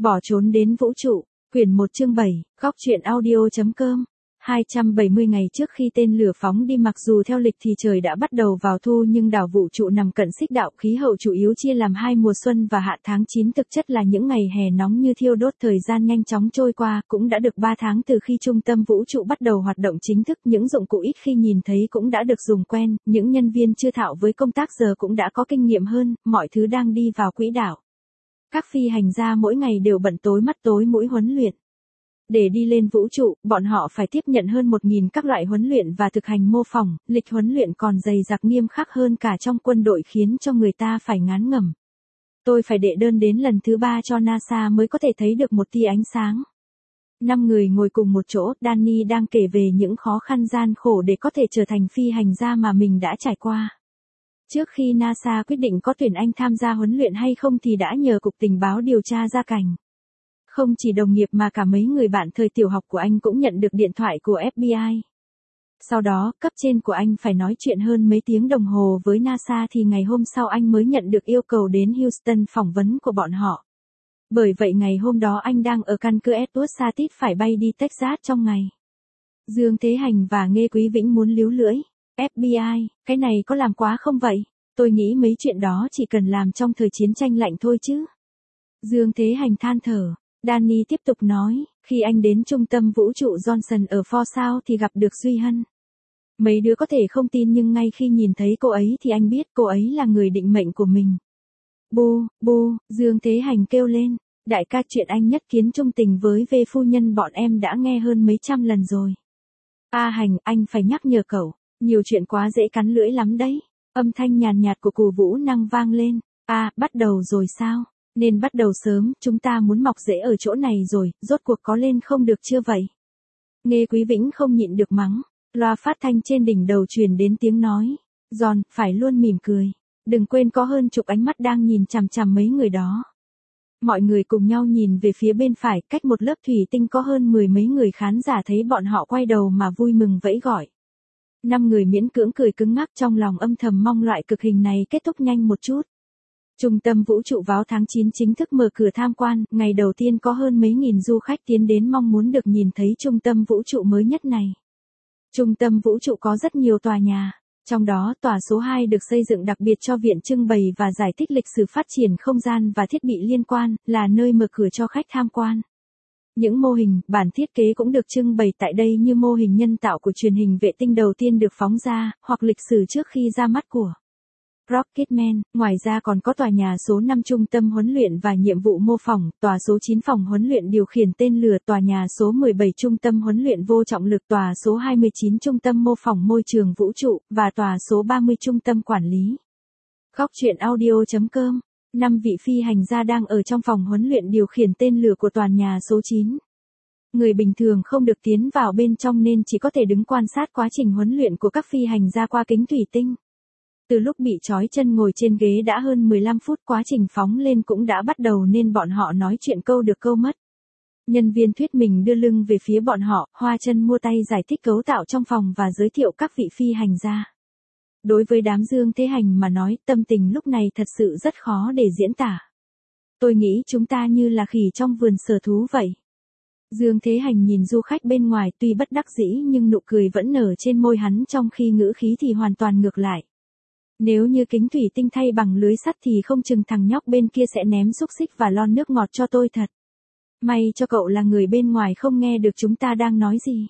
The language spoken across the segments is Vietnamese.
Bỏ trốn đến vũ trụ, quyển 1 chương 7, góc truyện audio.com. 270 ngày trước khi tên lửa phóng đi, mặc dù theo lịch thì trời đã bắt đầu vào thu, nhưng đảo vũ trụ nằm cận xích đạo, khí hậu chủ yếu chia làm hai mùa xuân và hạ. Tháng 9 thực chất là những ngày hè nóng như thiêu đốt, thời gian nhanh chóng trôi qua, cũng đã được 3 tháng từ khi trung tâm vũ trụ bắt đầu hoạt động chính thức. Những dụng cụ ít khi nhìn thấy cũng đã được dùng quen, những nhân viên chưa thạo với công tác giờ cũng đã có kinh nghiệm hơn, mọi thứ đang đi vào quỹ đạo. Các phi hành gia mỗi ngày đều bận tối mắt tối mũi huấn luyện. Để đi lên vũ trụ, bọn họ phải tiếp nhận hơn 1.000 các loại huấn luyện và thực hành mô phỏng, lịch huấn luyện còn dày dặc nghiêm khắc hơn cả trong quân đội, khiến cho người ta phải ngán ngẩm. Tôi phải đệ đơn đến lần thứ 3 cho NASA mới có thể thấy được một tia ánh sáng. 5 người ngồi cùng một chỗ, Danny đang kể về những khó khăn gian khổ để có thể trở thành phi hành gia mà mình đã trải qua. Trước khi NASA quyết định có tuyển anh tham gia huấn luyện hay không thì đã nhờ Cục Tình báo điều tra ra cảnh. Không chỉ đồng nghiệp mà cả mấy người bạn thời tiểu học của anh cũng nhận được điện thoại của FBI. Sau đó, cấp trên của anh phải nói chuyện hơn mấy tiếng đồng hồ với NASA thì ngày hôm sau anh mới nhận được yêu cầu đến Houston phỏng vấn của bọn họ. Bởi vậy ngày hôm đó anh đang ở căn cứ Edward Satis, phải bay đi Texas trong ngày. Dương Thế Hành và Nghê Quý Vĩnh muốn líu lưỡi. FBI, cái này có làm quá không vậy? Tôi nghĩ mấy chuyện đó chỉ cần làm trong thời chiến tranh lạnh thôi chứ. Dương Thế Hành than thở. Danny tiếp tục nói, khi anh đến trung tâm vũ trụ Johnson ở Forsyth thì gặp được Duy Hân. Mấy đứa có thể không tin nhưng ngay khi nhìn thấy cô ấy thì anh biết cô ấy là người định mệnh của mình. Bu, bu, Dương Thế Hành kêu lên. Đại ca, chuyện anh nhất kiến trung tình với về phu nhân bọn em đã nghe hơn mấy trăm lần rồi. Hành, anh phải nhắc nhở cậu. Nhiều chuyện quá dễ cắn lưỡi lắm đấy. Âm thanh nhàn nhạt của Cù Vũ Năng vang lên. Bắt đầu rồi sao? Nên bắt đầu sớm, chúng ta muốn mọc rễ ở chỗ này rồi, rốt cuộc có lên không được chưa vậy? Nghê Quý Vĩnh không nhịn được mắng. Loa phát thanh trên đỉnh đầu truyền đến tiếng nói. John, phải luôn mỉm cười. Đừng quên có hơn chục ánh mắt đang nhìn chằm chằm mấy người đó. Mọi người cùng nhau nhìn về phía bên phải, cách một lớp thủy tinh có hơn 10 mấy người khán giả thấy bọn họ quay đầu mà vui mừng vẫy gọi. 5 người miễn cưỡng cười cứng ngắc, trong lòng âm thầm mong loại cực hình này kết thúc nhanh một chút. Trung tâm vũ trụ vào tháng 9 chính thức mở cửa tham quan, ngày đầu tiên có hơn mấy nghìn du khách tiến đến mong muốn được nhìn thấy trung tâm vũ trụ mới nhất này. Trung tâm vũ trụ có rất nhiều tòa nhà, trong đó tòa số 2 được xây dựng đặc biệt cho viện trưng bày và giải thích lịch sử phát triển không gian và thiết bị liên quan, là nơi mở cửa cho khách tham quan. Những mô hình, bản thiết kế cũng được trưng bày tại đây như mô hình nhân tạo của truyền hình vệ tinh đầu tiên được phóng ra, hoặc lịch sử trước khi ra mắt của Rocketman. Ngoài ra còn có tòa nhà số 5 trung tâm huấn luyện và nhiệm vụ mô phỏng, tòa số 9 phòng huấn luyện điều khiển tên lửa, tòa nhà số 17 trung tâm huấn luyện vô trọng lực, tòa số 29 trung tâm mô phỏng môi trường vũ trụ, và tòa số 30 trung tâm quản lý. Góc truyện audio.com. 5 vị phi hành gia đang ở trong phòng huấn luyện điều khiển tên lửa của tòa nhà số 9. Người bình thường không được tiến vào bên trong nên chỉ có thể đứng quan sát quá trình huấn luyện của các phi hành gia qua kính thủy tinh. Từ lúc bị trói chân ngồi trên ghế đã hơn 15 phút, quá trình phóng lên cũng đã bắt đầu nên bọn họ nói chuyện câu được câu mất. Nhân viên thuyết minh đưa lưng về phía bọn họ, hoa chân mua tay giải thích cấu tạo trong phòng và giới thiệu các vị phi hành gia. Đối với đám Dương Thế Hành mà nói, tâm tình lúc này thật sự rất khó để diễn tả. Tôi nghĩ chúng ta như là khỉ trong vườn sở thú vậy. Dương Thế Hành nhìn du khách bên ngoài, tuy bất đắc dĩ nhưng nụ cười vẫn nở trên môi hắn, trong khi ngữ khí thì hoàn toàn ngược lại. Nếu như kính thủy tinh thay bằng lưới sắt thì không chừng thằng nhóc bên kia sẽ ném xúc xích và lon nước ngọt cho tôi thật. May cho cậu là người bên ngoài không nghe được chúng ta đang nói gì.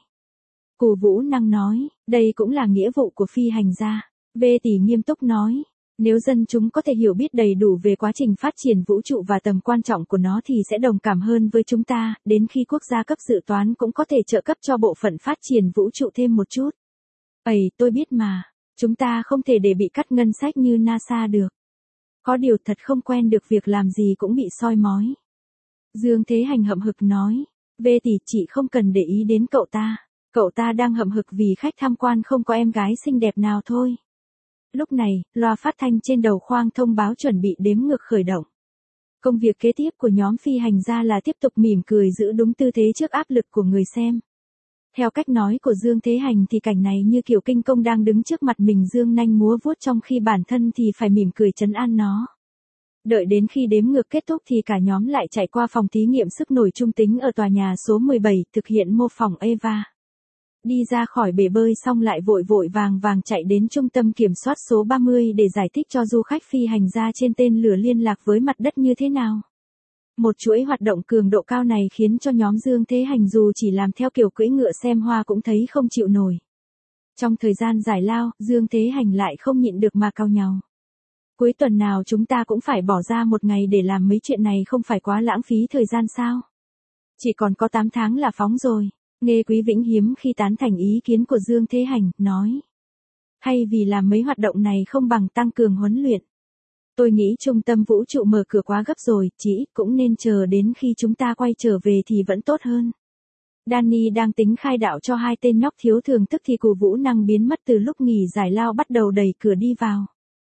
Cù Vũ Năng nói, đây cũng là nghĩa vụ của phi hành gia. Vê Tỷ nghiêm túc nói, nếu dân chúng có thể hiểu biết đầy đủ về quá trình phát triển vũ trụ và tầm quan trọng của nó thì sẽ đồng cảm hơn với chúng ta, đến khi quốc gia cấp dự toán cũng có thể trợ cấp cho bộ phận phát triển vũ trụ thêm một chút. Tôi biết mà. Chúng ta không thể để bị cắt ngân sách như NASA được. Có điều thật không quen được việc làm gì cũng bị soi mói. Dương Thế Hành hậm hực nói. Vê Tỷ, chị không cần để ý đến cậu ta. Cậu ta đang hậm hực vì khách tham quan không có em gái xinh đẹp nào thôi. Lúc này, loa phát thanh trên đầu khoang thông báo chuẩn bị đếm ngược khởi động. Công việc kế tiếp của nhóm phi hành gia là tiếp tục mỉm cười giữ đúng tư thế trước áp lực của người xem. Theo cách nói của Dương Thế Hành thì cảnh này như kiểu kinh công đang đứng trước mặt mình dương nanh múa vuốt, trong khi bản thân thì phải mỉm cười trấn an nó. Đợi đến khi đếm ngược kết thúc thì cả nhóm lại chạy qua phòng thí nghiệm sức nổi trung tính ở tòa nhà số 17 thực hiện mô phỏng EVA. Đi ra khỏi bể bơi xong lại vội vội vàng vàng chạy đến trung tâm kiểm soát số 30 để giải thích cho du khách phi hành gia trên tên lửa liên lạc với mặt đất như thế nào. Một chuỗi hoạt động cường độ cao này khiến cho nhóm Dương Thế Hành dù chỉ làm theo kiểu cưỡi ngựa xem hoa cũng thấy không chịu nổi. Trong thời gian giải lao, Dương Thế Hành lại không nhịn được mà cau nhàu. Cuối tuần nào chúng ta cũng phải bỏ ra một ngày để làm mấy chuyện này không phải quá lãng phí thời gian sao? Chỉ còn có 8 tháng là phóng rồi. Nghe Quý Vĩnh hiếm khi tán thành ý kiến của Dương Thế Hành, nói. Hay vì làm mấy hoạt động này không bằng tăng cường huấn luyện. Tôi nghĩ trung tâm vũ trụ mở cửa quá gấp rồi, chỉ cũng nên chờ đến khi chúng ta quay trở về thì vẫn tốt hơn. Danny đang tính khai đạo cho hai tên nhóc thiếu thưởng thức thì Cù Vũ Năng biến mất từ lúc nghỉ giải lao bắt đầu đẩy cửa đi vào.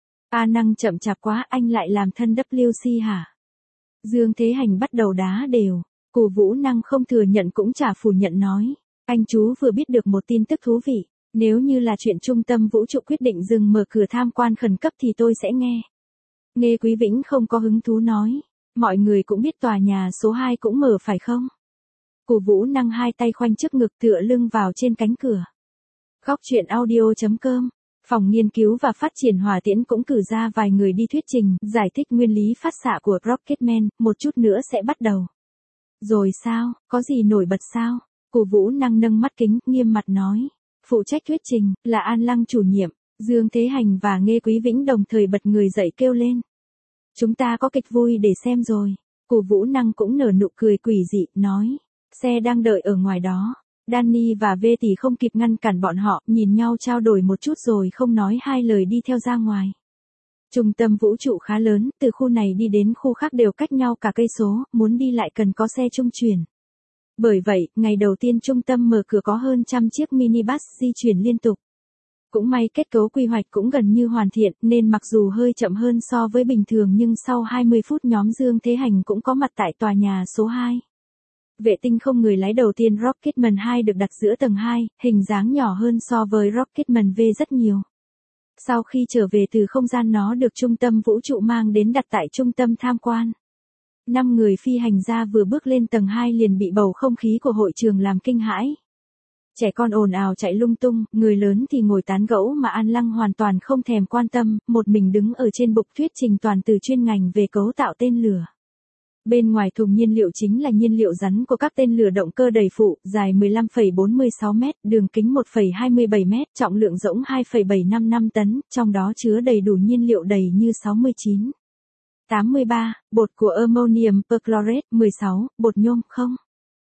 A Năng chậm chạp quá, anh lại làm thân WC hả? Dương Thế Hành bắt đầu đá đều. Cù Vũ Năng không thừa nhận cũng chả phủ nhận nói. Anh chú vừa biết được một tin tức thú vị. Nếu như là chuyện trung tâm vũ trụ quyết định dừng mở cửa tham quan khẩn cấp thì tôi sẽ nghe. Nghe Quý Vĩnh không có hứng thú nói. Mọi người cũng biết tòa nhà số 2 cũng mở phải không? Cù Vũ Năng hai tay khoanh trước ngực tựa lưng vào trên cánh cửa. Góc truyện audio.com. Phòng nghiên cứu và phát triển hỏa tiễn cũng cử ra vài người đi thuyết trình, giải thích nguyên lý phát xạ của Rocketman, một chút nữa sẽ bắt đầu. Rồi sao, có gì nổi bật sao? Cù Vũ Năng nâng mắt kính, nghiêm mặt nói. Phụ trách thuyết trình, là An Lăng chủ nhiệm. Dương Thế Hành và Nghe Quý Vĩnh đồng thời bật người dậy kêu lên. Chúng ta có kịch vui để xem rồi. Cù Vũ Năng cũng nở nụ cười quỷ dị, nói. Xe đang đợi ở ngoài đó. Danny và V thì không kịp ngăn cản bọn họ, nhìn nhau trao đổi một chút rồi không nói hai lời đi theo ra ngoài. Trung tâm vũ trụ khá lớn, từ khu này đi đến khu khác đều cách nhau cả cây số, muốn đi lại cần có xe trung chuyển. Bởi vậy, ngày đầu tiên trung tâm mở cửa có hơn 100 chiếc minibus di chuyển liên tục. Cũng may kết cấu quy hoạch cũng gần như hoàn thiện, nên mặc dù hơi chậm hơn so với bình thường nhưng sau 20 phút nhóm Dương Thế Hành cũng có mặt tại tòa nhà số 2. Vệ tinh không người lái đầu tiên Rocketman 2 được đặt giữa tầng 2, hình dáng nhỏ hơn so với Rocketman V rất nhiều. Sau khi trở về từ không gian nó được trung tâm vũ trụ mang đến đặt tại trung tâm tham quan. 5 người phi hành gia vừa bước lên tầng 2 liền bị bầu không khí của hội trường làm kinh hãi. Trẻ con ồn ào chạy lung tung, người lớn thì ngồi tán gẫu mà An Lăng hoàn toàn không thèm quan tâm, một mình đứng ở trên bục thuyết trình toàn từ chuyên ngành về cấu tạo tên lửa. Bên ngoài thùng nhiên liệu chính là nhiên liệu rắn của các tên lửa động cơ đầy phụ, dài 15,46 m, đường kính 1,27 m, trọng lượng rỗng 2,755 tấn, trong đó chứa đầy đủ nhiên liệu đầy như 69. 83, bột của ammonium perchlorate, 16, bột nhôm không.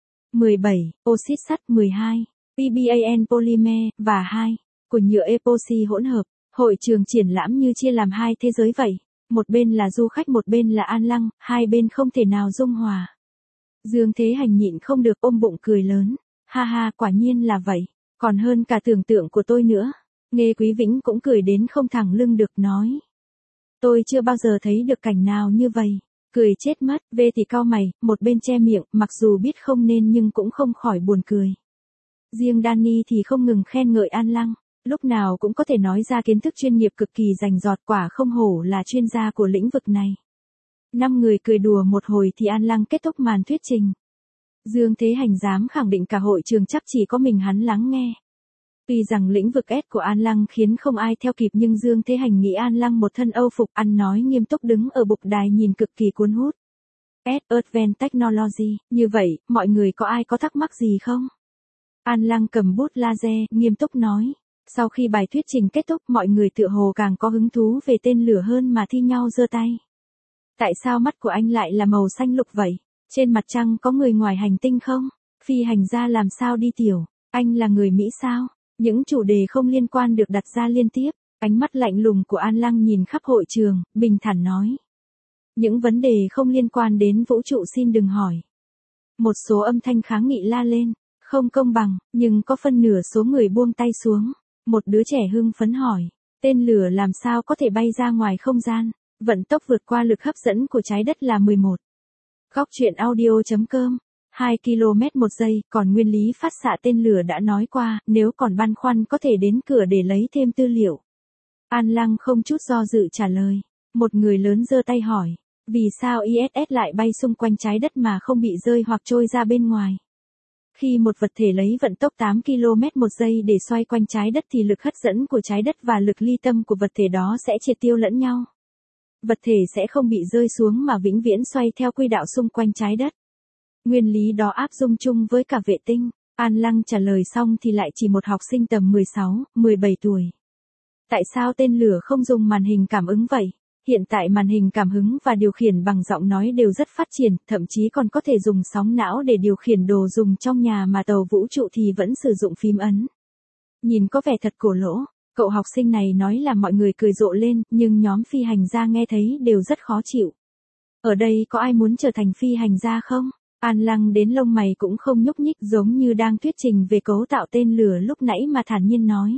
17, oxit sắt, 12, PBAN polymer, và 2, của nhựa epoxy hỗn hợp. Hội trường triển lãm như chia làm hai thế giới vậy. Một bên là du khách một bên là An Lăng, hai bên không thể nào dung hòa. Dương Thế Hành nhịn không được ôm bụng cười lớn. Ha ha, quả nhiên là vậy. Còn hơn cả tưởng tượng của tôi nữa. Nghe Quý Vĩnh cũng cười đến không thẳng lưng được nói. Tôi chưa bao giờ thấy được cảnh nào như vậy. Cười chết mất, V thì cau mày, một bên che miệng, mặc dù biết không nên nhưng cũng không khỏi buồn cười. Riêng Danny thì không ngừng khen ngợi An Lăng. Lúc nào cũng có thể nói ra kiến thức chuyên nghiệp cực kỳ rành rọt, quả không hổ là chuyên gia của lĩnh vực này. 5 người cười đùa một hồi thì An Lăng kết thúc màn thuyết trình. Dương Thế Hành dám khẳng định cả hội trường chắc chỉ có mình hắn lắng nghe. Tuy rằng lĩnh vực S của An Lăng khiến không ai theo kịp nhưng Dương Thế Hành nghĩ An Lăng một thân âu phục ăn nói nghiêm túc đứng ở bục đài nhìn cực kỳ cuốn hút. Advanced Technology, như vậy, mọi người có ai có thắc mắc gì không? An Lăng cầm bút laser, nghiêm túc nói. Sau khi bài thuyết trình kết thúc mọi người tựa hồ càng có hứng thú về tên lửa hơn mà thi nhau giơ tay. Tại sao mắt của anh lại là màu xanh lục vậy? Trên mặt trăng có người ngoài hành tinh không? Phi hành gia làm sao đi tiểu? Anh là người Mỹ sao? Những chủ đề không liên quan được đặt ra liên tiếp. Ánh mắt lạnh lùng của An Lăng nhìn khắp hội trường, bình thản nói. Những vấn đề không liên quan đến vũ trụ xin đừng hỏi. Một số âm thanh kháng nghị la lên. Không công bằng, nhưng có phân nửa số người buông tay xuống. Một đứa trẻ hưng phấn hỏi, tên lửa làm sao có thể bay ra ngoài không gian, vận tốc vượt qua lực hấp dẫn của trái đất là 11. Góc truyện audio.com, 2 km một giây, còn nguyên lý phát xạ tên lửa đã nói qua, nếu còn băn khoăn có thể đến cửa để lấy thêm tư liệu. An Lăng không chút do dự trả lời, một người lớn giơ tay hỏi, Vì sao ISS lại bay xung quanh trái đất mà không bị rơi hoặc trôi ra bên ngoài? Khi một vật thể lấy vận tốc 8 km một giây để xoay quanh trái đất thì lực hấp dẫn của trái đất và lực ly tâm của vật thể đó sẽ triệt tiêu lẫn nhau. Vật thể sẽ không bị rơi xuống mà vĩnh viễn xoay theo quỹ đạo xung quanh trái đất. Nguyên lý đó áp dụng chung với cả vệ tinh. An Lăng trả lời xong thì lại chỉ một học sinh tầm 16, 17 tuổi. Tại sao tên lửa không dùng màn hình cảm ứng vậy? Hiện tại màn hình cảm ứng và điều khiển bằng giọng nói đều rất phát triển, thậm chí còn có thể dùng sóng não để điều khiển đồ dùng trong nhà mà tàu vũ trụ thì vẫn sử dụng phím ấn. Nhìn có vẻ thật cổ lỗ, cậu học sinh này nói là mọi người cười rộ lên, nhưng nhóm phi hành gia nghe thấy đều rất khó chịu. Ở đây có ai muốn trở thành phi hành gia không? An Lăng đến lông mày cũng không nhúc nhích giống như đang thuyết trình về cấu tạo tên lửa lúc nãy mà thản nhiên nói.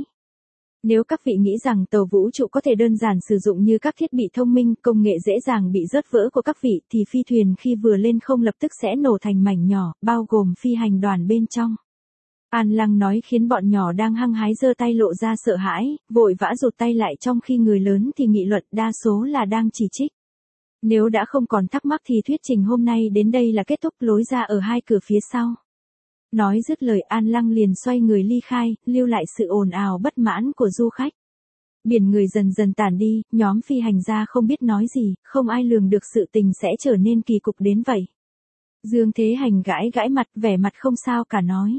Nếu các vị nghĩ rằng tàu vũ trụ có thể đơn giản sử dụng như các thiết bị thông minh, công nghệ dễ dàng bị rớt vỡ của các vị thì phi thuyền khi vừa lên không lập tức sẽ nổ thành mảnh nhỏ, bao gồm phi hành đoàn bên trong. An Lăng nói khiến bọn nhỏ đang hăng hái giơ tay lộ ra sợ hãi, vội vã rụt tay lại trong khi người lớn thì nghị luận đa số là đang chỉ trích. Nếu đã không còn thắc mắc thì thuyết trình hôm nay đến đây là kết thúc, lối ra ở hai cửa phía sau. Nói dứt lời An Lăng liền xoay người ly khai, lưu lại sự ồn ào bất mãn của du khách. Biển người dần dần tản đi, nhóm phi hành gia không biết nói gì, không ai lường được sự tình sẽ trở nên kỳ cục đến vậy. Dương Thế Hành gãi gãi mặt, vẻ mặt không sao cả nói.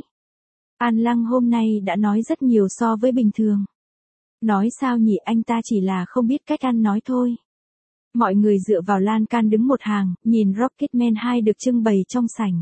An Lăng hôm nay đã nói rất nhiều so với bình thường. Nói sao nhỉ, anh ta chỉ là không biết cách ăn nói thôi. Mọi người dựa vào lan can đứng một hàng, nhìn Rocketman 2 được trưng bày trong sảnh.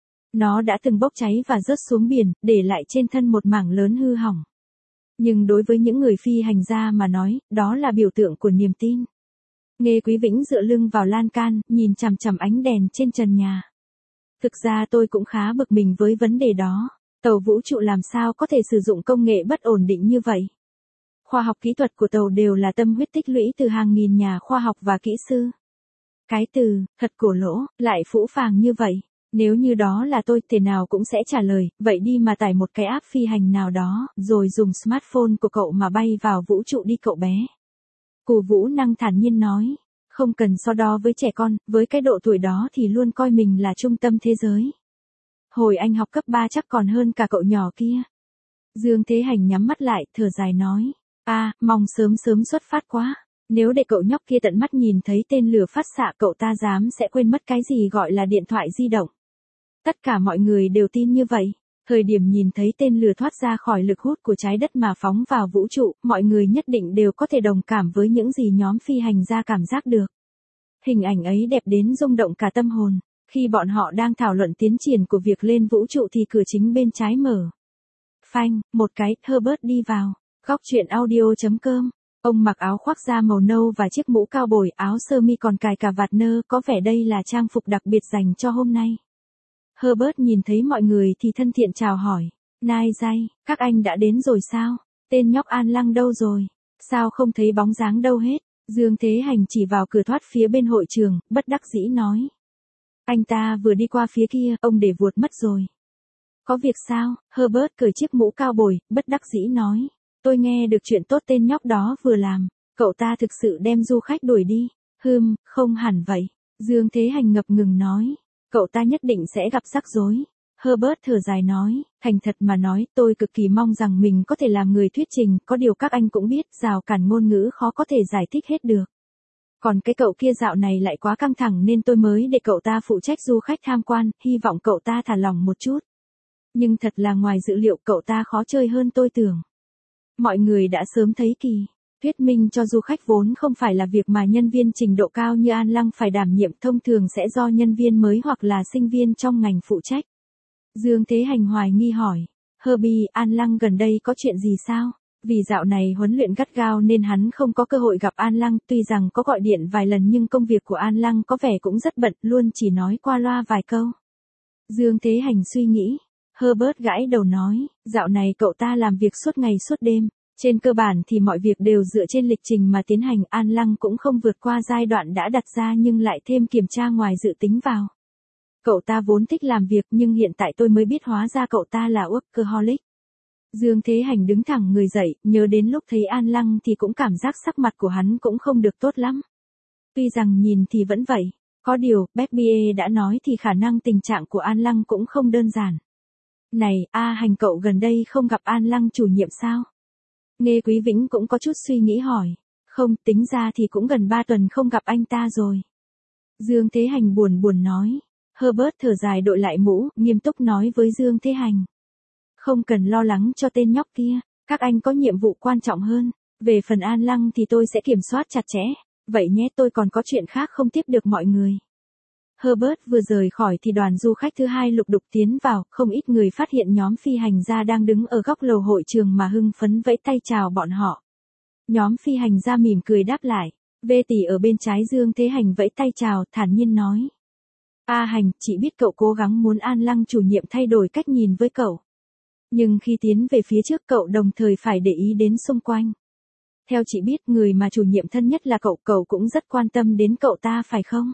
Nó đã từng bốc cháy và rớt xuống biển, để lại trên thân một mảng lớn hư hỏng. Nhưng đối với những người phi hành gia mà nói, đó là biểu tượng của niềm tin. Nghê Quý Vĩnh dựa lưng vào lan can, nhìn chằm chằm ánh đèn trên trần nhà. Thực ra tôi cũng khá bực mình với vấn đề đó. Tàu vũ trụ làm sao có thể sử dụng công nghệ bất ổn định như vậy? Khoa học kỹ thuật của tàu đều là tâm huyết tích lũy từ hàng nghìn nhà khoa học và kỹ sư. Cái từ, thật cổ lỗ, lại phũ phàng như vậy. Nếu như đó là tôi, thế nào cũng sẽ trả lời, vậy đi mà tải một cái app phi hành nào đó, rồi dùng smartphone của cậu mà bay vào vũ trụ đi cậu bé. Cù Vũ Năng thản nhiên nói, không cần so đo với trẻ con, với cái độ tuổi đó thì luôn coi mình là trung tâm thế giới. Hồi anh học cấp 3 chắc còn hơn cả cậu nhỏ kia. Dương Thế Hành nhắm mắt lại, thở dài nói, mong sớm sớm xuất phát quá. Nếu để cậu nhóc kia tận mắt nhìn thấy tên lửa phát xạ cậu ta dám sẽ quên mất cái gì gọi là điện thoại di động. Tất cả mọi người đều tin như vậy. Thời điểm nhìn thấy tên lửa thoát ra khỏi lực hút của trái đất mà phóng vào vũ trụ, mọi người nhất định đều có thể đồng cảm với những gì nhóm phi hành gia cảm giác được. Hình ảnh ấy đẹp đến rung động cả tâm hồn. Khi bọn họ đang thảo luận tiến triển của việc lên vũ trụ thì cửa chính bên trái mở. Phanh, một cái, Herbert đi vào. Góc truyện audio.com. Ông mặc áo khoác da màu nâu và chiếc mũ cao bồi, áo sơ mi còn cài cà vạt nơ, có vẻ đây là trang phục đặc biệt dành cho hôm nay. Herbert nhìn thấy mọi người thì thân thiện chào hỏi. Nai dai, các anh đã đến rồi sao? Tên nhóc An Lăng đâu rồi? Sao không thấy bóng dáng đâu hết? Dương Thế Hành chỉ vào cửa thoát phía bên hội trường, bất đắc dĩ nói. Anh ta vừa đi qua phía kia, ông để vuột mất rồi. Có việc sao? Herbert cởi chiếc mũ cao bồi, bất đắc dĩ nói. Tôi nghe được chuyện tốt tên nhóc đó vừa làm. Cậu ta thực sự đem du khách đuổi đi. Không hẳn vậy. Dương Thế Hành ngập ngừng nói. Cậu ta nhất định sẽ gặp rắc rối. Herbert thở dài nói. Thành thật mà nói, tôi cực kỳ mong rằng mình có thể làm người thuyết trình. Có điều các anh cũng biết, rào cản ngôn ngữ khó có thể giải thích hết được. Còn cái cậu kia dạo này lại quá căng thẳng nên tôi mới để cậu ta phụ trách du khách tham quan. Hy vọng cậu ta thả lỏng một chút. Nhưng thật là ngoài dự liệu cậu ta khó chơi hơn tôi tưởng. Mọi người đã sớm thấy kỳ. Thuyết minh cho du khách vốn không phải là việc mà nhân viên trình độ cao như An Lăng phải đảm nhiệm, thông thường sẽ do nhân viên mới hoặc là sinh viên trong ngành phụ trách. Dương Thế Hành hoài nghi hỏi. Herbie, An Lăng gần đây có chuyện gì sao? Vì dạo này huấn luyện gắt gao nên hắn không có cơ hội gặp An Lăng, tuy rằng có gọi điện vài lần nhưng công việc của An Lăng có vẻ cũng rất bận, luôn chỉ nói qua loa vài câu. Dương Thế Hành suy nghĩ. Herbert gãi đầu nói, dạo này cậu ta làm việc suốt ngày suốt đêm. Trên cơ bản thì mọi việc đều dựa trên lịch trình mà tiến hành, An Lăng cũng không vượt qua giai đoạn đã đặt ra nhưng lại thêm kiểm tra ngoài dự tính vào. Cậu ta vốn thích làm việc nhưng hiện tại tôi mới biết hóa ra cậu ta là workaholic. Dương Thế Hành đứng thẳng người dậy, nhớ đến lúc thấy An Lăng thì cũng cảm giác sắc mặt của hắn cũng không được tốt lắm. Tuy rằng nhìn thì vẫn vậy, có điều, Berbie đã nói thì khả năng tình trạng của An Lăng cũng không đơn giản. Này, Hành cậu gần đây không gặp An Lăng chủ nhiệm sao? Nghe Quý Vĩnh cũng có chút suy nghĩ hỏi. Không, tính ra thì cũng gần 3 tuần không gặp anh ta rồi. Dương Thế Hành buồn buồn nói. Herbert thở dài đội lại mũ, nghiêm túc nói với Dương Thế Hành. Không cần lo lắng cho tên nhóc kia, các anh có nhiệm vụ quan trọng hơn. Về phần An Lăng thì tôi sẽ kiểm soát chặt chẽ. Vậy nhé, tôi còn có chuyện khác không tiếp được mọi người. Herbert vừa rời khỏi thì đoàn du khách thứ hai lục đục tiến vào, không ít người phát hiện nhóm phi hành gia đang đứng ở góc lầu hội trường mà hưng phấn vẫy tay chào bọn họ. Nhóm phi hành gia mỉm cười đáp lại. Vê tỷ ở bên trái Dương Thế Hành vẫy tay chào, thản nhiên nói. Hành, chị biết cậu cố gắng muốn An Lăng chủ nhiệm thay đổi cách nhìn với cậu. Nhưng khi tiến về phía trước cậu đồng thời phải để ý đến xung quanh. Theo chị biết người mà chủ nhiệm thân nhất là cậu cũng rất quan tâm đến cậu ta phải không?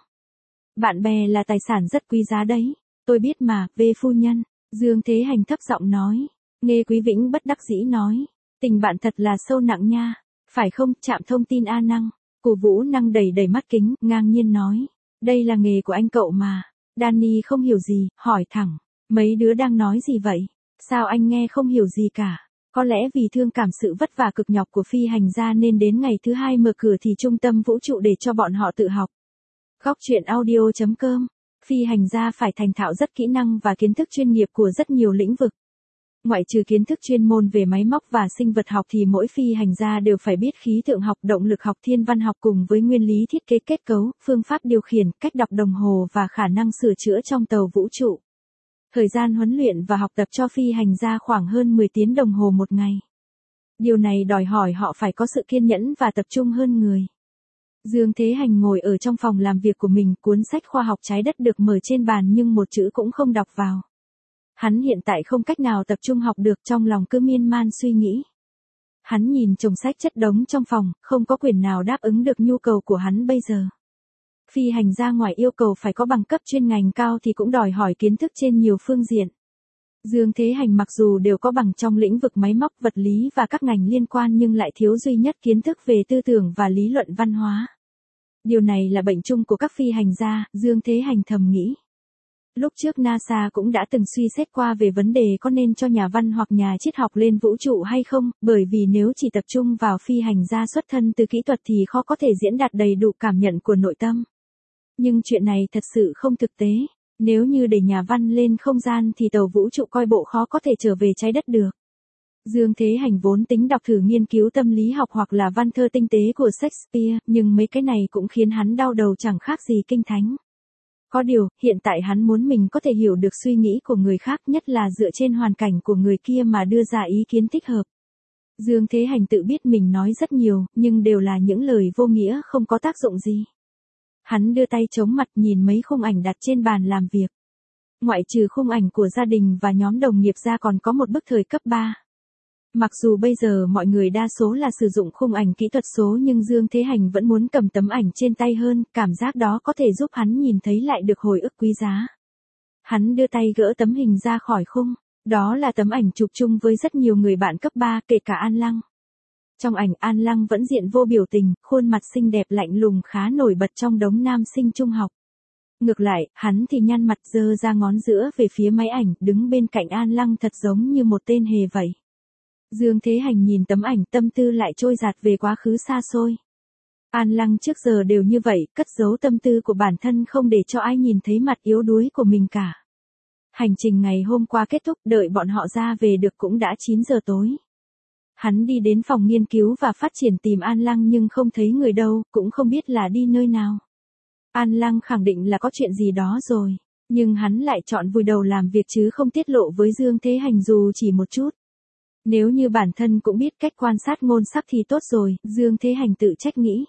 Bạn bè là tài sản rất quý giá đấy. Tôi biết mà, về phu nhân. Dương Thế Hành thấp giọng nói. Nghe Quý Vĩnh bất đắc dĩ nói. Tình bạn thật là sâu nặng nha. Phải không? Trạm thông tin A Năng. Cổ Vũ Năng đầy đầy mắt kính, ngang nhiên nói. Đây là nghề của anh cậu mà. Danny không hiểu gì, hỏi thẳng. Mấy đứa đang nói gì vậy? Sao anh nghe không hiểu gì cả? Có lẽ vì thương cảm sự vất vả cực nhọc của phi hành gia nên đến ngày thứ hai mở cửa thì trung tâm vũ trụ để cho bọn họ tự học. Góc truyện audio.com. Phi hành gia phải thành thạo rất kỹ năng và kiến thức chuyên nghiệp của rất nhiều lĩnh vực. Ngoại trừ kiến thức chuyên môn về máy móc và sinh vật học thì mỗi phi hành gia đều phải biết khí tượng học, động lực học, thiên văn học cùng với nguyên lý thiết kế kết cấu, phương pháp điều khiển, cách đọc đồng hồ và khả năng sửa chữa trong tàu vũ trụ. Thời gian huấn luyện và học tập cho phi hành gia khoảng hơn 10 tiếng đồng hồ một ngày. Điều này đòi hỏi họ phải có sự kiên nhẫn và tập trung hơn người. Dương Thế Hành ngồi ở trong phòng làm việc của mình, cuốn sách khoa học trái đất được mở trên bàn nhưng một chữ cũng không đọc vào. Hắn hiện tại không cách nào tập trung học được, trong lòng cứ miên man suy nghĩ. Hắn nhìn chồng sách chất đống trong phòng, không có quyển nào đáp ứng được nhu cầu của hắn bây giờ. Phi hành gia ngoài yêu cầu phải có bằng cấp chuyên ngành cao thì cũng đòi hỏi kiến thức trên nhiều phương diện. Dương Thế Hành mặc dù đều có bằng trong lĩnh vực máy móc, vật lý và các ngành liên quan nhưng lại thiếu duy nhất kiến thức về tư tưởng và lý luận văn hóa. Điều này là bệnh chung của các phi hành gia, Dương Thế Hành thầm nghĩ. Lúc trước NASA cũng đã từng suy xét qua về vấn đề có nên cho nhà văn hoặc nhà triết học lên vũ trụ hay không, bởi vì nếu chỉ tập trung vào phi hành gia xuất thân từ kỹ thuật thì khó có thể diễn đạt đầy đủ cảm nhận của nội tâm. Nhưng chuyện này thật sự không thực tế. Nếu như để nhà văn lên không gian thì tàu vũ trụ coi bộ khó có thể trở về trái đất được. Dương Thế Hành vốn tính đọc thử nghiên cứu tâm lý học hoặc là văn thơ tinh tế của Shakespeare, nhưng mấy cái này cũng khiến hắn đau đầu chẳng khác gì kinh thánh. Có điều, hiện tại hắn muốn mình có thể hiểu được suy nghĩ của người khác, nhất là dựa trên hoàn cảnh của người kia mà đưa ra ý kiến thích hợp. Dương Thế Hành tự biết mình nói rất nhiều, nhưng đều là những lời vô nghĩa không có tác dụng gì. Hắn đưa tay chống mặt nhìn mấy khung ảnh đặt trên bàn làm việc. Ngoại trừ khung ảnh của gia đình và nhóm đồng nghiệp ra còn có một bức thời cấp 3. Mặc dù bây giờ mọi người đa số là sử dụng khung ảnh kỹ thuật số nhưng Dương Thế Hành vẫn muốn cầm tấm ảnh trên tay hơn, cảm giác đó có thể giúp hắn nhìn thấy lại được hồi ức quý giá. Hắn đưa tay gỡ tấm hình ra khỏi khung, đó là tấm ảnh chụp chung với rất nhiều người bạn cấp 3 kể cả An Lăng. Trong ảnh An Lăng vẫn diện vô biểu tình, khuôn mặt xinh đẹp lạnh lùng khá nổi bật trong đống nam sinh trung học. Ngược lại, hắn thì nhăn mặt giơ ra ngón giữa về phía máy ảnh, đứng bên cạnh An Lăng thật giống như một tên hề vậy. Dương Thế Hành nhìn tấm ảnh, tâm tư lại trôi dạt về quá khứ xa xôi. An Lăng trước giờ đều như vậy, cất giấu tâm tư của bản thân không để cho ai nhìn thấy mặt yếu đuối của mình cả. Hành trình ngày hôm qua kết thúc, đợi bọn họ ra về được cũng đã 9 giờ tối. Hắn đi đến phòng nghiên cứu và phát triển tìm An Lăng nhưng không thấy người đâu, cũng không biết là đi nơi nào. An Lăng khẳng định là có chuyện gì đó rồi, nhưng hắn lại chọn vùi đầu làm việc chứ không tiết lộ với Dương Thế Hành dù chỉ một chút. Nếu như bản thân cũng biết cách quan sát ngôn sắc thì tốt rồi, Dương Thế Hành tự trách nghĩ.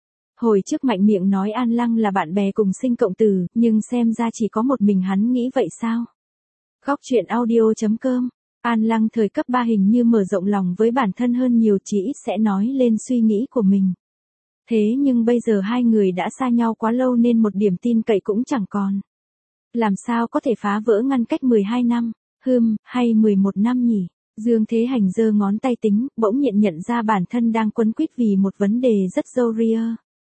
Hồi trước mạnh miệng nói An Lăng là bạn bè cùng sinh cộng tử, nhưng xem ra chỉ có một mình hắn nghĩ vậy sao? Góc truyện audio.com. An Lăng thời cấp 3 hình như mở rộng lòng với bản thân hơn nhiều, chỉ ít sẽ nói lên suy nghĩ của mình. Thế nhưng bây giờ hai người đã xa nhau quá lâu nên một điểm tin cậy cũng chẳng còn. Làm sao có thể phá vỡ ngăn cách 12 năm, hay 11 năm nhỉ? Dương Thế Hành giơ ngón tay tính, bỗng nhận ra bản thân đang quấn quýt vì một vấn đề rất râu ria.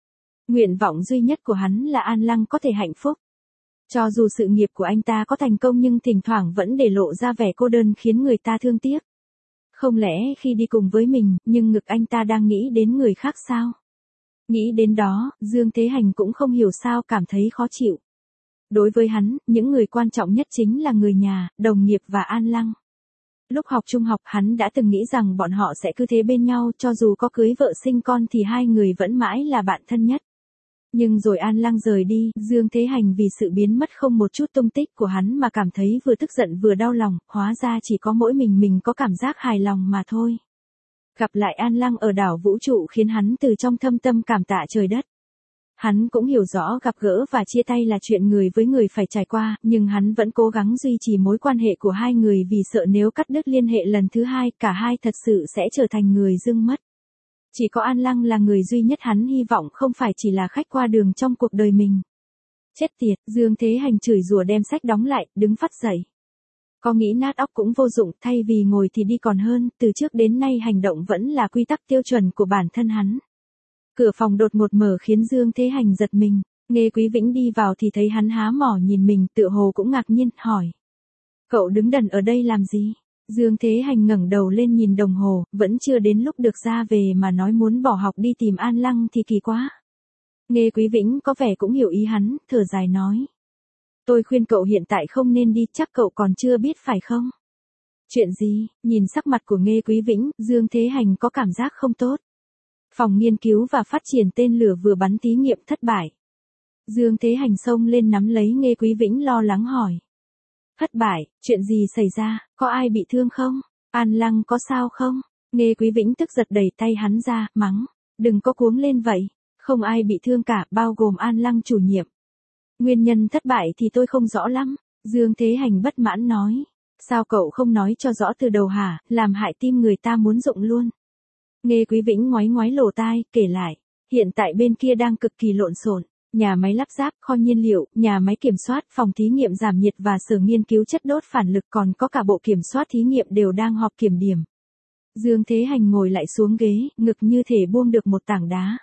Nguyện vọng duy nhất của hắn là An Lăng có thể hạnh phúc. Cho dù sự nghiệp của anh ta có thành công nhưng thỉnh thoảng vẫn để lộ ra vẻ cô đơn khiến người ta thương tiếc. Không lẽ khi đi cùng với mình, nhưng ngực anh ta đang nghĩ đến người khác sao? Nghĩ đến đó, Dương Thế Hành cũng không hiểu sao cảm thấy khó chịu. Đối với hắn, những người quan trọng nhất chính là người nhà, đồng nghiệp và An Lăng. Lúc học trung học hắn đã từng nghĩ rằng bọn họ sẽ cứ thế bên nhau, cho dù có cưới vợ sinh con thì hai người vẫn mãi là bạn thân nhất. Nhưng rồi An Lăng rời đi, Dương Thế Hành vì sự biến mất không một chút tung tích của hắn mà cảm thấy vừa tức giận vừa đau lòng, hóa ra chỉ có mỗi mình có cảm giác hài lòng mà thôi. Gặp lại An Lăng ở đảo vũ trụ khiến hắn từ trong thâm tâm cảm tạ trời đất. Hắn cũng hiểu rõ gặp gỡ và chia tay là chuyện người với người phải trải qua, nhưng hắn vẫn cố gắng duy trì mối quan hệ của hai người vì sợ nếu cắt đứt liên hệ lần thứ hai, cả hai thật sự sẽ trở thành người dưng mất. Chỉ có An Lăng là người duy nhất hắn hy vọng không phải chỉ là khách qua đường trong cuộc đời mình. Chết tiệt, Dương Thế Hành chửi rủa đem sách đóng lại, đứng phắt dậy. Có nghĩ nát óc cũng vô dụng, thay vì ngồi thì đi còn hơn, từ trước đến nay hành động vẫn là quy tắc tiêu chuẩn của bản thân hắn. Cửa phòng đột ngột mở khiến Dương Thế Hành giật mình, Nghê Quý Vĩnh đi vào thì thấy hắn há mỏ nhìn mình, tựa hồ cũng ngạc nhiên, hỏi. Cậu đứng đần ở đây làm gì? Dương Thế Hành ngẩng đầu lên nhìn đồng hồ, vẫn chưa đến lúc được ra về mà nói muốn bỏ học đi tìm An Lăng thì kỳ quá. Nghê Quý Vĩnh có vẻ cũng hiểu ý hắn, thở dài nói. Tôi khuyên cậu hiện tại không nên đi, chắc cậu còn chưa biết phải không? Chuyện gì? Nhìn sắc mặt của Nghê Quý Vĩnh, Dương Thế Hành có cảm giác không tốt. Phòng nghiên cứu và phát triển tên lửa vừa bắn thí nghiệm thất bại. Dương Thế Hành xông lên nắm lấy Nghê Quý Vĩnh lo lắng hỏi. Thất bại, chuyện gì xảy ra, có ai bị thương không? An Lăng có sao không? Nghê Quý Vĩnh tức giật đẩy tay hắn ra, mắng. Đừng có cuống lên vậy, không ai bị thương cả, bao gồm An Lăng chủ nhiệm. Nguyên nhân thất bại thì tôi không rõ lắm, Dương Thế Hành bất mãn nói. Sao cậu không nói cho rõ từ đầu hả, làm hại tim người ta muốn rụng luôn. Nghê Quý Vĩnh ngoái ngoái lỗ tai, kể lại. Hiện tại bên kia đang cực kỳ lộn xộn. Nhà máy lắp ráp, kho nhiên liệu, nhà máy kiểm soát, phòng thí nghiệm giảm nhiệt và sở nghiên cứu chất đốt phản lực, còn có cả bộ kiểm soát thí nghiệm đều đang họp kiểm điểm. Dương Thế Hành ngồi lại xuống ghế, ngực như thể buông được một tảng đá.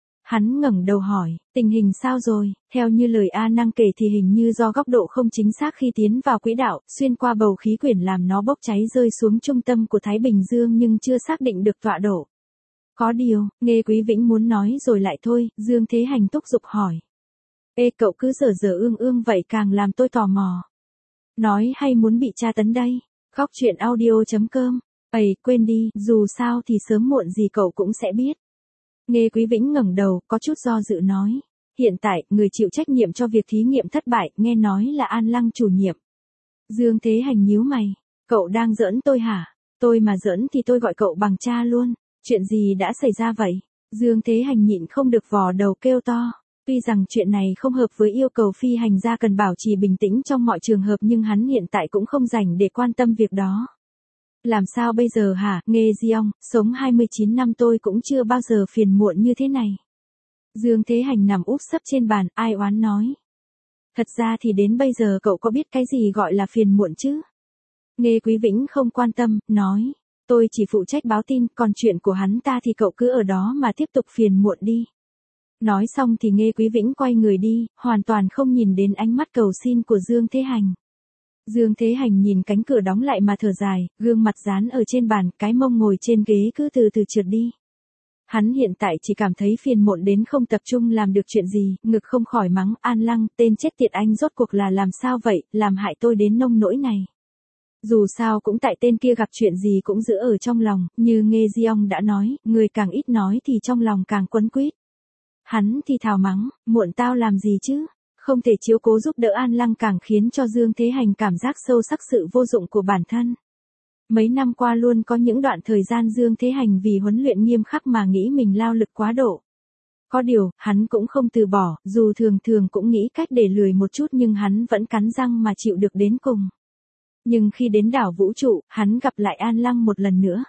Hắn ngẩng đầu hỏi, tình hình sao rồi? Theo như lời A Năng kể thì hình như do góc độ không chính xác khi tiến vào quỹ đạo, xuyên qua bầu khí quyển làm nó bốc cháy rơi xuống trung tâm của Thái Bình Dương nhưng chưa xác định được tọa độ. Có điều, Nghê Quý Vĩnh muốn nói rồi lại thôi, Dương Thế Hành thúc giục hỏi. Ê cậu cứ dở ương vậy càng làm tôi tò mò. Nói hay muốn bị tra tấn đây? Góc chuyện audio.com. Quên đi, dù sao thì sớm muộn gì cậu cũng sẽ biết. Nghê Quý Vĩnh ngẩng đầu, có chút do dự nói. Hiện tại, người chịu trách nhiệm cho việc thí nghiệm thất bại, nghe nói là An Lăng chủ nhiệm. Dương Thế Hành nhíu mày. Cậu đang giỡn tôi hả? Tôi mà giỡn thì tôi gọi cậu bằng cha luôn. Chuyện gì đã xảy ra vậy? Dương Thế Hành nhịn không được vò đầu kêu to. Tuy rằng chuyện này không hợp với yêu cầu phi hành gia cần bảo trì bình tĩnh trong mọi trường hợp nhưng hắn hiện tại cũng không rảnh để quan tâm việc đó. Làm sao bây giờ hả, Nghê Diong, sống 29 năm tôi cũng chưa bao giờ phiền muộn như thế này. Dương Thế Hành nằm úp sấp trên bàn, ai oán nói. Thật ra thì đến bây giờ cậu có biết cái gì gọi là phiền muộn chứ? Nghê Quý Vĩnh không quan tâm, nói. Tôi chỉ phụ trách báo tin, còn chuyện của hắn ta thì cậu cứ ở đó mà tiếp tục phiền muộn đi. Nói xong thì Nghê Quý Vĩnh quay người đi, hoàn toàn không nhìn đến ánh mắt cầu xin của Dương Thế Hành. Dương Thế Hành nhìn cánh cửa đóng lại mà thở dài, gương mặt dán ở trên bàn, cái mông ngồi trên ghế cứ từ từ trượt đi. Hắn hiện tại chỉ cảm thấy phiền muộn đến không tập trung làm được chuyện gì, ngực không khỏi mắng, An Lăng, tên chết tiệt anh rốt cuộc là làm sao vậy, làm hại tôi đến nông nỗi này. Dù sao cũng tại tên kia gặp chuyện gì cũng giữ ở trong lòng, như Nghê Diong đã nói, người càng ít nói thì trong lòng càng quấn quýt. Hắn thì thào mắng, muộn tao làm gì chứ? Không thể chiếu cố giúp đỡ An Lăng càng khiến cho Dương Thế Hành cảm giác sâu sắc sự vô dụng của bản thân. Mấy năm qua luôn có những đoạn thời gian Dương Thế Hành vì huấn luyện nghiêm khắc mà nghĩ mình lao lực quá độ. Có điều, hắn cũng không từ bỏ, dù thường thường cũng nghĩ cách để lười một chút nhưng hắn vẫn cắn răng mà chịu được đến cùng. Nhưng khi đến đảo vũ trụ, hắn gặp lại An Lăng một lần nữa.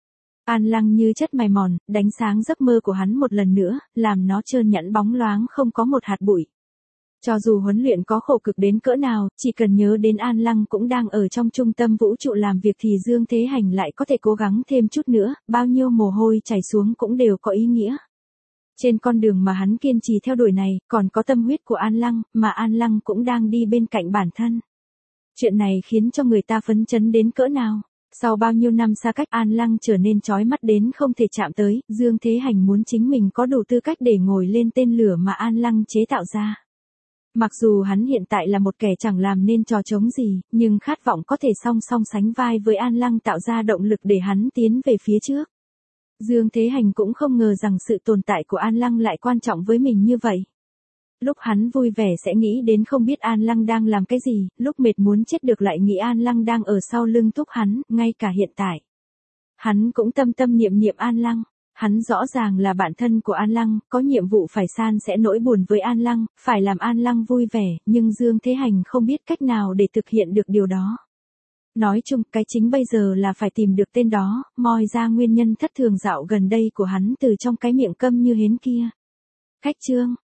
An Lăng như chất mài mòn, đánh sáng giấc mơ của hắn một lần nữa, làm nó trơn nhẵn bóng loáng không có một hạt bụi. Cho dù huấn luyện có khổ cực đến cỡ nào, chỉ cần nhớ đến An Lăng cũng đang ở trong trung tâm vũ trụ làm việc thì Dương Thế Hành lại có thể cố gắng thêm chút nữa, bao nhiêu mồ hôi chảy xuống cũng đều có ý nghĩa. Trên con đường mà hắn kiên trì theo đuổi này, còn có tâm huyết của An Lăng, mà An Lăng cũng đang đi bên cạnh bản thân. Chuyện này khiến cho người ta phấn chấn đến cỡ nào. Sau bao nhiêu năm xa cách, An Lăng trở nên chói mắt đến không thể chạm tới, Dương Thế Hành muốn chính mình có đủ tư cách để ngồi lên tên lửa mà An Lăng chế tạo ra. Mặc dù hắn hiện tại là một kẻ chẳng làm nên trò trống gì, nhưng khát vọng có thể song song sánh vai với An Lăng tạo ra động lực để hắn tiến về phía trước. Dương Thế Hành cũng không ngờ rằng sự tồn tại của An Lăng lại quan trọng với mình như vậy. Lúc hắn vui vẻ sẽ nghĩ đến không biết An Lăng đang làm cái gì, lúc mệt muốn chết được lại nghĩ An Lăng đang ở sau lưng thúc hắn, ngay cả hiện tại. Hắn cũng tâm tâm niệm niệm An Lăng. Hắn rõ ràng là bạn thân của An Lăng, có nhiệm vụ phải san sẻ nỗi buồn với An Lăng, phải làm An Lăng vui vẻ, nhưng Dương Thế Hành không biết cách nào để thực hiện được điều đó. Nói chung, cái chính bây giờ là phải tìm được tên đó, moi ra nguyên nhân thất thường dạo gần đây của hắn từ trong cái miệng câm như hến kia. Khách chương